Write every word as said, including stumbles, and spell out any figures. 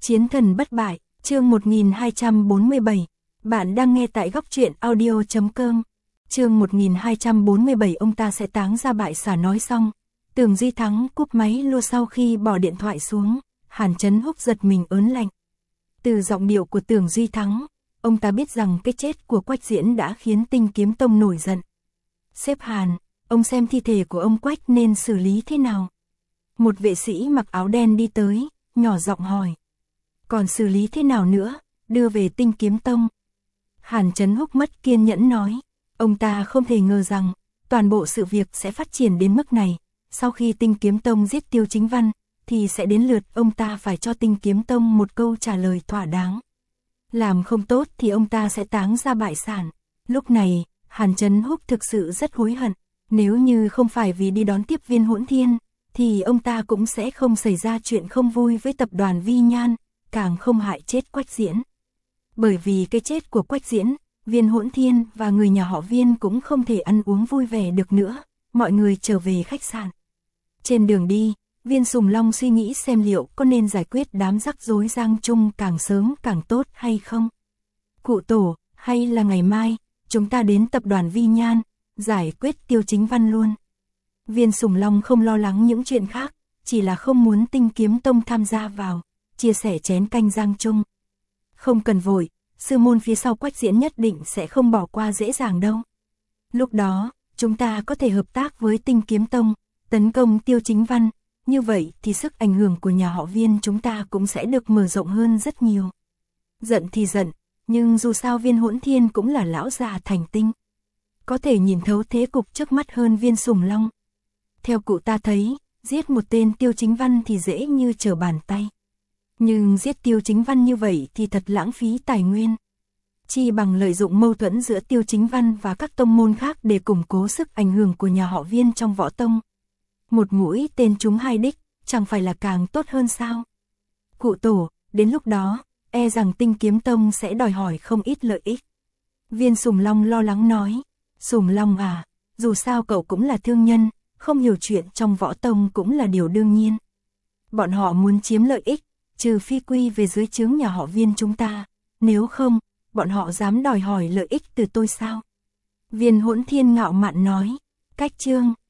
Chiến thần bất bại, chương một nghìn hai trăm bốn mươi bảy. Bạn đang nghe tại góc truyện audio chấm com. Chương một nghìn hai trăm bốn mươi bảy, ông ta sẽ táng ra bại xả. Nói xong, Tưởng Duy Thắng cúp máy lua. Sau khi bỏ điện thoại xuống, Hàn Chấn Húc giật mình ớn lạnh. Từ giọng điệu của Tưởng Duy Thắng, ông ta biết rằng cái chết của Quách Diễn đã khiến Tinh Kiếm Tông nổi giận. Sếp Hàn, ông xem thi thể của ông Quách nên xử lý thế nào? Một vệ sĩ mặc áo đen đi tới, nhỏ giọng hỏi. Còn xử lý thế nào nữa, đưa về Tinh Kiếm Tông. Hàn Chấn Húc mất kiên nhẫn nói, ông ta không thể ngờ rằng, toàn bộ sự việc sẽ phát triển đến mức này. Sau khi Tinh Kiếm Tông giết Tiêu Chính Văn, thì sẽ đến lượt ông ta phải cho Tinh Kiếm Tông một câu trả lời thỏa đáng. Làm không tốt thì ông ta sẽ táng ra bại sản. Lúc này, Hàn Chấn Húc thực sự rất hối hận. Nếu như không phải vì đi đón tiếp Viên Hỗn Thiên, thì ông ta cũng sẽ không xảy ra chuyện không vui với tập đoàn Vi Nhan, càng không hại chết Quách Diễn. Bởi vì cái chết của Quách Diễn, Viên Hỗn Thiên và người nhà họ Viên cũng không thể ăn uống vui vẻ được nữa. Mọi người trở về khách sạn. Trên đường đi, Viên Sùng Long suy nghĩ xem liệu có nên giải quyết đám rắc rối Giang Trung càng sớm càng tốt hay không. Cụ Tổ, hay là ngày mai, chúng ta đến tập đoàn Vi Nhan, giải quyết Tiêu Chính Văn luôn. Viên Sùng Long không lo lắng những chuyện khác, chỉ là không muốn Tinh Kiếm Tông tham gia vào, chia sẻ chén canh Giang Trung. Không cần vội, sư môn phía sau Quách Diễn nhất định sẽ không bỏ qua dễ dàng đâu. Lúc đó, chúng ta có thể hợp tác với Tinh Kiếm Tông, tấn công Tiêu Chính Văn, như vậy thì sức ảnh hưởng của nhà họ Viên chúng ta cũng sẽ được mở rộng hơn rất nhiều. Giận thì giận, nhưng dù sao Viên Hỗn Thiên cũng là lão già thành tinh, có thể nhìn thấu thế cục trước mắt hơn Viên Sùng Long. Theo cụ ta thấy, giết một tên Tiêu Chính Văn thì dễ như trở bàn tay. Nhưng giết Tiêu Chính Văn như vậy thì thật lãng phí tài nguyên. Chi bằng lợi dụng mâu thuẫn giữa Tiêu Chính Văn và các tông môn khác để củng cố sức ảnh hưởng của nhà họ Viên trong võ tông. Một mũi tên trúng hai đích, chẳng phải là càng tốt hơn sao? Cụ Tổ, đến lúc đó, e rằng Tinh Kiếm Tông sẽ đòi hỏi không ít lợi ích. Viên Sùng Long lo lắng nói, Sùng Long à, dù sao cậu cũng là thương nhân, không hiểu chuyện trong võ tông cũng là điều đương nhiên. Bọn họ muốn chiếm lợi ích, trừ phi quy về dưới trướng nhà họ Viên chúng ta, nếu không, bọn họ dám đòi hỏi lợi ích từ tôi sao? Viên Hỗn Thiên ngạo mạn nói, cách chương.